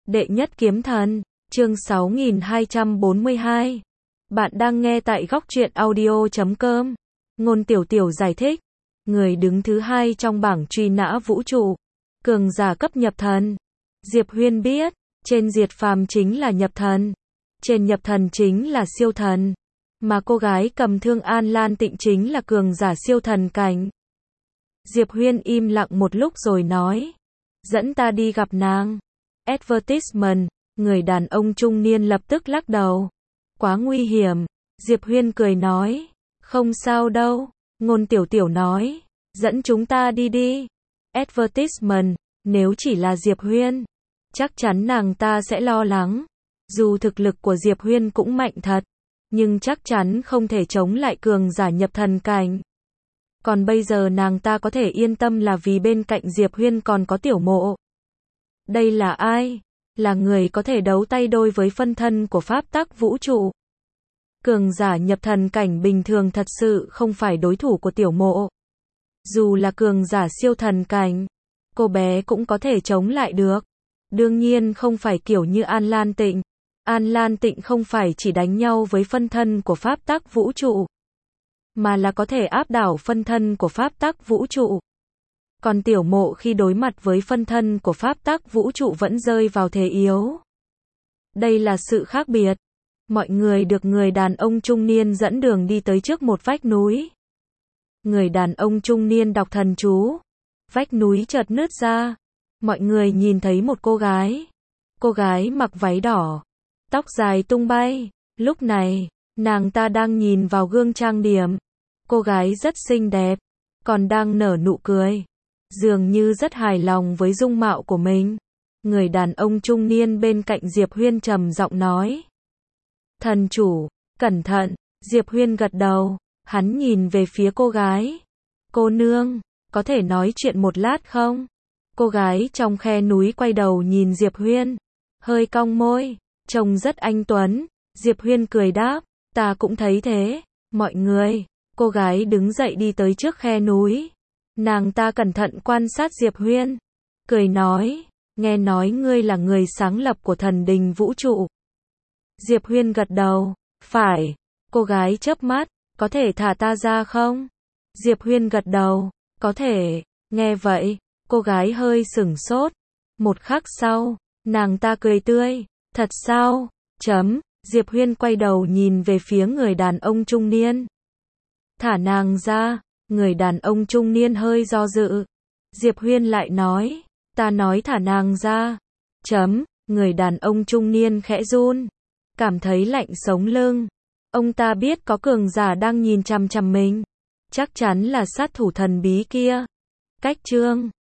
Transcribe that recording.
Đệ nhất kiếm thần, chương 6242. Bạn đang nghe tại góc truyện audio.com. Ngôn Tiểu Tiểu giải thích. Người đứng thứ hai trong bảng truy nã vũ trụ. Cường giả cấp nhập thần. Diệp Huyên biết, trên diệt phàm chính là nhập thần. Trên nhập thần chính là siêu thần. Mà cô gái cầm thương An Lan Tịnh chính là cường giả siêu thần cảnh. Diệp Huyên im lặng một lúc rồi nói. Dẫn ta đi gặp nàng. Advertisement, người đàn ông trung niên lập tức lắc đầu. Quá nguy hiểm. Diệp Huyên cười nói. Không sao đâu. Ngôn Tiểu Tiểu nói. Dẫn chúng ta đi đi. Advertisement, nếu chỉ là Diệp Huyên, chắc chắn nàng ta sẽ lo lắng. Dù thực lực của Diệp Huyên cũng mạnh thật, nhưng chắc chắn không thể chống lại cường giả nhập thần cảnh. Còn bây giờ nàng ta có thể yên tâm là vì bên cạnh Diệp Huyên còn có Tiểu Mộ. Đây là ai? Là người có thể đấu tay đôi với phân thân của pháp tắc vũ trụ. Cường giả nhập thần cảnh bình thường thật sự không phải đối thủ của Tiểu Mộ. Dù là cường giả siêu thần cảnh, cô bé cũng có thể chống lại được. Đương nhiên không phải kiểu như An Lan Tịnh. An Lan Tịnh không phải chỉ đánh nhau với phân thân của pháp tắc vũ trụ, mà là có thể áp đảo phân thân của pháp tắc vũ trụ. Còn Tiểu Mộ khi đối mặt với phân thân của pháp tắc vũ trụ vẫn rơi vào thế yếu. Đây là sự khác biệt. Mọi người được người đàn ông trung niên dẫn đường đi tới trước một vách núi. Người đàn ông trung niên đọc thần chú. Vách núi chợt nứt ra. Mọi người nhìn thấy một cô gái. Cô gái mặc váy đỏ, tóc dài tung bay. Lúc này, nàng ta đang nhìn vào gương trang điểm. Cô gái rất xinh đẹp, còn đang nở nụ cười, dường như rất hài lòng với dung mạo của mình. Người đàn ông trung niên bên cạnh Diệp Huyên trầm giọng nói. Thần chủ, cẩn thận. Diệp Huyên gật đầu, hắn nhìn về phía cô gái. Cô nương, có thể nói chuyện một lát không? Cô gái trong khe núi quay đầu nhìn Diệp Huyên, hơi cong môi, trông rất anh tuấn. Diệp Huyên cười đáp, ta cũng thấy thế. Mọi người, cô gái đứng dậy đi tới trước khe núi. Nàng ta cẩn thận quan sát Diệp Huyên, cười nói, nghe nói ngươi là người sáng lập của thần đình vũ trụ. Diệp Huyên gật đầu, phải. Cô gái chớp mắt, có thể thả ta ra không? Diệp Huyên gật đầu, có thể. Nghe vậy, cô gái hơi sửng sốt. Một khắc sau, nàng ta cười tươi, thật sao? Diệp Huyên quay đầu nhìn về phía người đàn ông trung niên. Thả nàng ra. Người đàn ông trung niên hơi do dự. Diệp Huyên lại nói, ta nói thả nàng ra. Người đàn ông trung niên khẽ run, cảm thấy lạnh sống lưng. Ông ta biết có cường giả đang nhìn chằm chằm mình. Chắc chắn là sát thủ thần bí kia. Cách chương